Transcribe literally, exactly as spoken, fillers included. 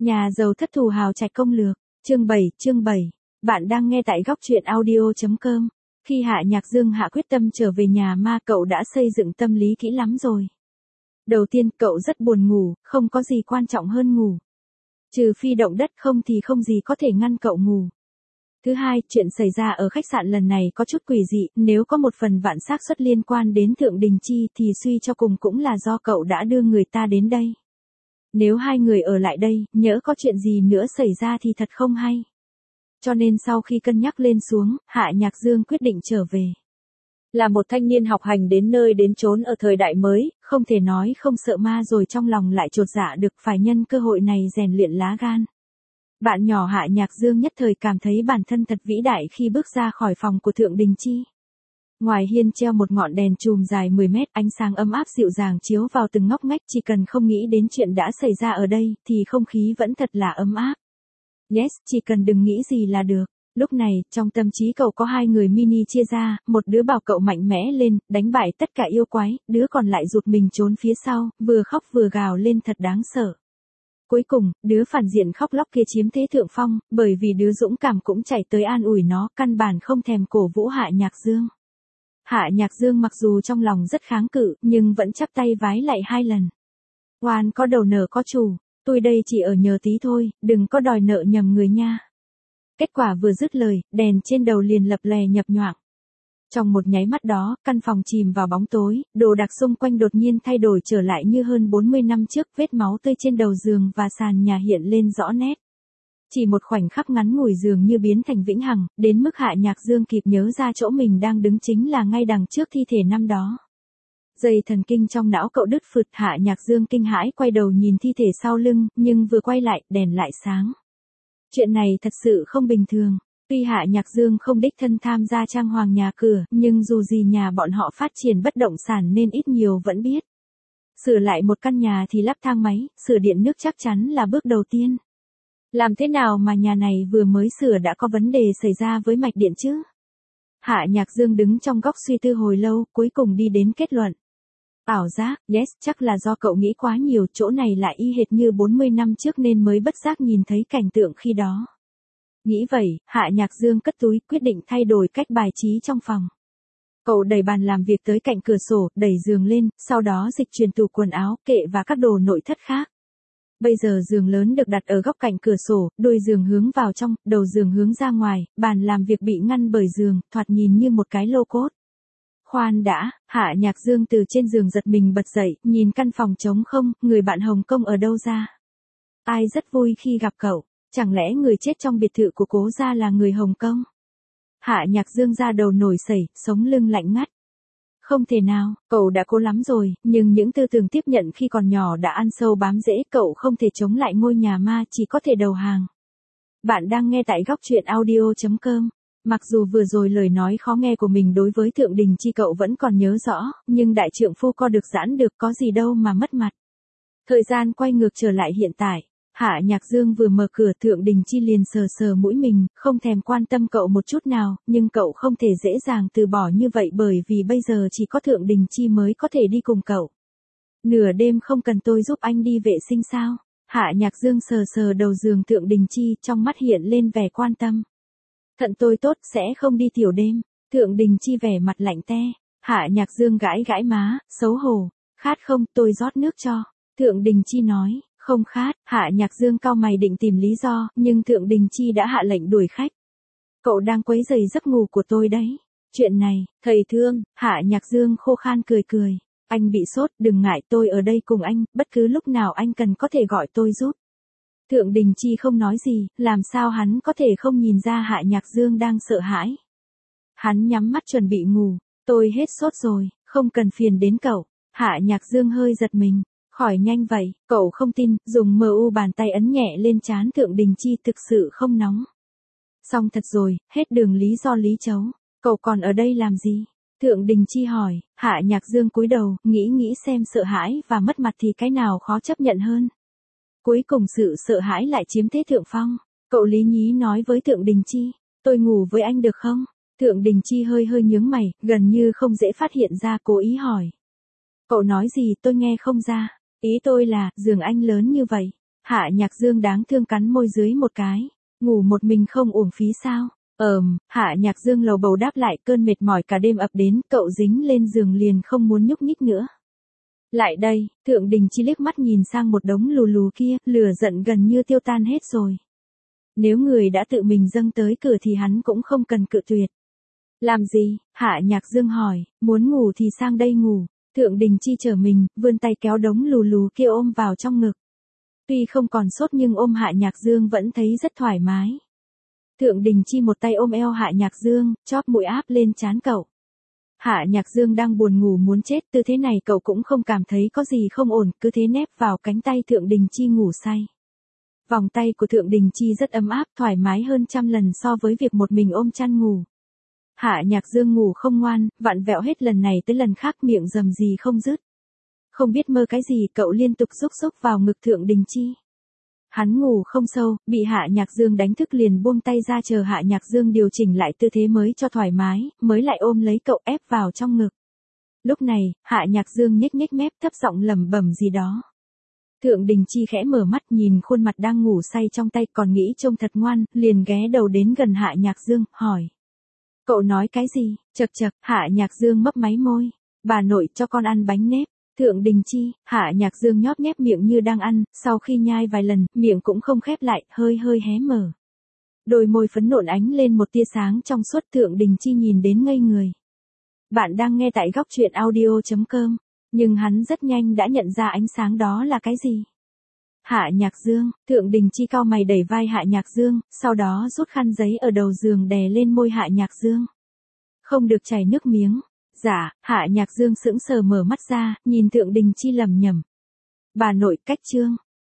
Nhà giàu thất thù hào trạch công lược, chương bảy, chương bảy. Bạn đang nghe tại góc truyện audio chấm com. Khi Hạ Nhạc Dương hạ quyết tâm trở về nhà ma, cậu đã xây dựng tâm lý kỹ lắm rồi. Đầu tiên, cậu rất buồn ngủ, không có gì quan trọng hơn ngủ. Trừ phi động đất, không thì không gì có thể ngăn cậu ngủ. Thứ hai, chuyện xảy ra ở khách sạn lần này có chút quỷ dị, nếu có một phần vạn xác suất liên quan đến Thượng Đình Chi thì suy cho cùng cũng là do cậu đã đưa người ta đến đây. Nếu hai người ở lại đây, nhỡ có chuyện gì nữa xảy ra thì thật không hay. Cho nên sau khi cân nhắc lên xuống, Hạ Nhạc Dương quyết định trở về. Là một thanh niên học hành đến nơi đến chốn ở thời đại mới, không thể nói không sợ ma rồi trong lòng lại chột dạ được, phải nhân cơ hội này rèn luyện lá gan. Bạn nhỏ Hạ Nhạc Dương nhất thời cảm thấy bản thân thật vĩ đại khi bước ra khỏi phòng của Thượng Đình Chi. Ngoài hiên treo một ngọn đèn chùm dài mười mét, ánh sáng ấm áp dịu dàng chiếu vào từng ngóc ngách, chỉ cần không nghĩ đến chuyện đã xảy ra ở đây, thì không khí vẫn thật là ấm áp. Yes, chỉ cần đừng nghĩ gì là được. Lúc này, trong tâm trí cậu có hai người mini chia ra, một đứa bảo cậu mạnh mẽ lên, đánh bại tất cả yêu quái, đứa còn lại rụt mình trốn phía sau, vừa khóc vừa gào lên thật đáng sợ. Cuối cùng, đứa phản diện khóc lóc kia chiếm thế thượng phong, bởi vì đứa dũng cảm cũng chạy tới an ủi nó, căn bản không thèm cổ vũ Hạ Nhạc Dương. Hạ Nhạc Dương mặc dù trong lòng rất kháng cự, nhưng vẫn chắp tay vái lại hai lần. Oan có đầu nợ có chủ, tôi đây chỉ ở nhờ tí thôi, đừng có đòi nợ nhầm người nha. Kết quả vừa dứt lời, đèn trên đầu liền lập lè nhập nhoạng. Trong một nháy mắt đó, căn phòng chìm vào bóng tối, đồ đạc xung quanh đột nhiên thay đổi trở lại như hơn bốn mươi năm trước, vết máu tươi trên đầu giường và sàn nhà hiện lên rõ nét. Chỉ một khoảnh khắc ngắn ngủi dường như biến thành vĩnh hằng, đến mức Hạ Nhạc Dương kịp nhớ ra chỗ mình đang đứng chính là ngay đằng trước thi thể năm đó. Dây thần kinh trong não cậu đứt phượt, Hạ Nhạc Dương kinh hãi quay đầu nhìn thi thể sau lưng, nhưng vừa quay lại, đèn lại sáng. Chuyện này thật sự không bình thường. Tuy Hạ Nhạc Dương không đích thân tham gia trang hoàng nhà cửa, nhưng dù gì nhà bọn họ phát triển bất động sản nên ít nhiều vẫn biết. Sửa lại một căn nhà thì lắp thang máy, sửa điện nước chắc chắn là bước đầu tiên. Làm thế nào mà nhà này vừa mới sửa đã có vấn đề xảy ra với mạch điện chứ? Hạ Nhạc Dương đứng trong góc suy tư hồi lâu, cuối cùng đi đến kết luận. Ảo giác, yes, chắc là do cậu nghĩ quá nhiều, chỗ này lại y hệt như bốn mươi năm trước nên mới bất giác nhìn thấy cảnh tượng khi đó. Nghĩ vậy, Hạ Nhạc Dương cất túi, quyết định thay đổi cách bài trí trong phòng. Cậu đẩy bàn làm việc tới cạnh cửa sổ, đẩy giường lên, sau đó dịch chuyển tủ quần áo, kệ và các đồ nội thất khác. Bây giờ giường lớn được đặt ở góc cạnh cửa sổ, đuôi giường hướng vào trong, đầu giường hướng ra ngoài, bàn làm việc bị ngăn bởi giường, thoạt nhìn như một cái lô cốt. Khoan đã, Hạ Nhạc Dương từ trên giường giật mình bật dậy, nhìn căn phòng trống không, người bạn Hồng Kông ở đâu ra? Ai rất vui khi gặp cậu, chẳng lẽ người chết trong biệt thự của Cố gia là người Hồng Kông? Hạ Nhạc Dương ra đầu nổi sẩy, sống lưng lạnh ngắt. Không thể nào, cậu đã cố lắm rồi, nhưng những tư tưởng tiếp nhận khi còn nhỏ đã ăn sâu bám rễ, cậu không thể chống lại ngôi nhà ma, chỉ có thể đầu hàng. Bạn đang nghe tại góc truyện audio chấm com. Mặc dù vừa rồi lời nói khó nghe của mình đối với Thượng Đình Chi cậu vẫn còn nhớ rõ, nhưng đại trượng phu co được giãn được, có gì đâu mà mất mặt. Thời gian quay ngược trở lại hiện tại. Hạ Nhạc Dương vừa mở cửa, Thượng Đình Chi liền sờ sờ mũi mình, không thèm quan tâm cậu một chút nào, nhưng cậu không thể dễ dàng từ bỏ như vậy bởi vì bây giờ chỉ có Thượng Đình Chi mới có thể đi cùng cậu. Nửa đêm không cần tôi giúp anh đi vệ sinh sao? Hạ Nhạc Dương sờ sờ đầu giường Thượng Đình Chi, trong mắt hiện lên vẻ quan tâm. Thận tôi tốt, sẽ không đi tiểu đêm. Thượng Đình Chi vẻ mặt lạnh te. Hạ Nhạc Dương gãi gãi má, xấu hổ. Khát không, tôi rót nước cho. Thượng Đình Chi nói. Không khát. Hạ Nhạc Dương cau mày định tìm lý do, nhưng Thượng Đình Chi đã hạ lệnh đuổi khách. Cậu đang quấy rầy giấc ngủ của tôi đấy. Chuyện này, thầy thương. Hạ Nhạc Dương khô khan cười cười. Anh bị sốt, đừng ngại, tôi ở đây cùng anh, bất cứ lúc nào anh cần có thể gọi tôi giúp. Thượng Đình Chi không nói gì, làm sao hắn có thể không nhìn ra Hạ Nhạc Dương đang sợ hãi. Hắn nhắm mắt chuẩn bị ngủ. Tôi hết sốt rồi, không cần phiền đến cậu. Hạ Nhạc Dương hơi giật mình. Khỏi nhanh vậy, cậu không tin, dùng mờ u bàn tay ấn nhẹ lên trán Thượng Đình Chi, thực sự không nóng. Xong thật rồi, hết đường lý do lý chấu. Cậu còn ở đây làm gì? Thượng Đình Chi hỏi. Hạ Nhạc Dương cúi đầu, nghĩ nghĩ xem sợ hãi và mất mặt thì cái nào khó chấp nhận hơn. Cuối cùng sự sợ hãi lại chiếm thế thượng phong. Cậu lý nhí nói với Thượng Đình Chi, tôi ngủ với anh được không? Thượng Đình Chi hơi hơi nhướng mày, gần như không dễ phát hiện ra, cố ý hỏi. Cậu nói gì tôi nghe không ra. Ý tôi là, giường anh lớn như vậy. Hạ Nhạc Dương đáng thương cắn môi dưới một cái. Ngủ một mình không uổng phí sao? Ờm, Hạ Nhạc Dương lầu bầu đáp lại, cơn mệt mỏi cả đêm ập đến, cậu dính lên giường liền không muốn nhúc nhích nữa. Lại đây, Thượng Đình Chi liếc mắt nhìn sang một đống lù lù kia, lửa giận gần như tiêu tan hết rồi. Nếu người đã tự mình dâng tới cửa thì hắn cũng không cần cự tuyệt. Làm gì? Hạ Nhạc Dương hỏi, muốn ngủ thì sang đây ngủ. Thượng Đình Chi trở mình, vươn tay kéo đống lù lù kia ôm vào trong ngực. Tuy không còn sốt nhưng ôm Hạ Nhạc Dương vẫn thấy rất thoải mái. Thượng Đình Chi một tay ôm eo Hạ Nhạc Dương, chóp mũi áp lên trán cậu. Hạ Nhạc Dương đang buồn ngủ muốn chết, tư thế này cậu cũng không cảm thấy có gì không ổn, cứ thế nép vào cánh tay Thượng Đình Chi ngủ say. Vòng tay của Thượng Đình Chi rất ấm áp, thoải mái hơn trăm lần so với việc một mình ôm chăn ngủ. Hạ Nhạc Dương ngủ không ngoan, vặn vẹo hết lần này tới lần khác, miệng rầm rì không dứt. Không biết mơ cái gì, cậu liên tục rúc rúc vào ngực Thượng Đình Chi. Hắn ngủ không sâu, bị Hạ Nhạc Dương đánh thức liền buông tay ra chờ Hạ Nhạc Dương điều chỉnh lại tư thế mới cho thoải mái, mới lại ôm lấy cậu ép vào trong ngực. Lúc này, Hạ Nhạc Dương nhếch nhếch mép thấp giọng lẩm bẩm gì đó. Thượng Đình Chi khẽ mở mắt nhìn khuôn mặt đang ngủ say trong tay còn nghĩ trông thật ngoan, liền ghé đầu đến gần Hạ Nhạc Dương, hỏi. Cậu nói cái gì? Chậc chậc, Hạ Nhạc Dương mấp máy môi. Bà nội cho con ăn bánh nếp. Thượng Đình Chi, Hạ Nhạc Dương nhóp nhép miệng như đang ăn, sau khi nhai vài lần, miệng cũng không khép lại, hơi hơi hé mở. Đôi môi phấn nộn ánh lên một tia sáng trong suốt. Thượng Đình Chi nhìn đến ngây người. Bạn đang nghe tại góc truyện audio chấm com, nhưng hắn rất nhanh đã nhận ra ánh sáng đó là cái gì. Hạ Nhạc Dương, Thượng Đình Chi cau mày đẩy vai Hạ Nhạc Dương, sau đó rút khăn giấy ở đầu giường đè lên môi Hạ Nhạc Dương. Không được chảy nước miếng. Dạ, Hạ Nhạc Dương sững sờ mở mắt ra, nhìn Thượng Đình Chi lẩm nhẩm. Bà nội, cách chương.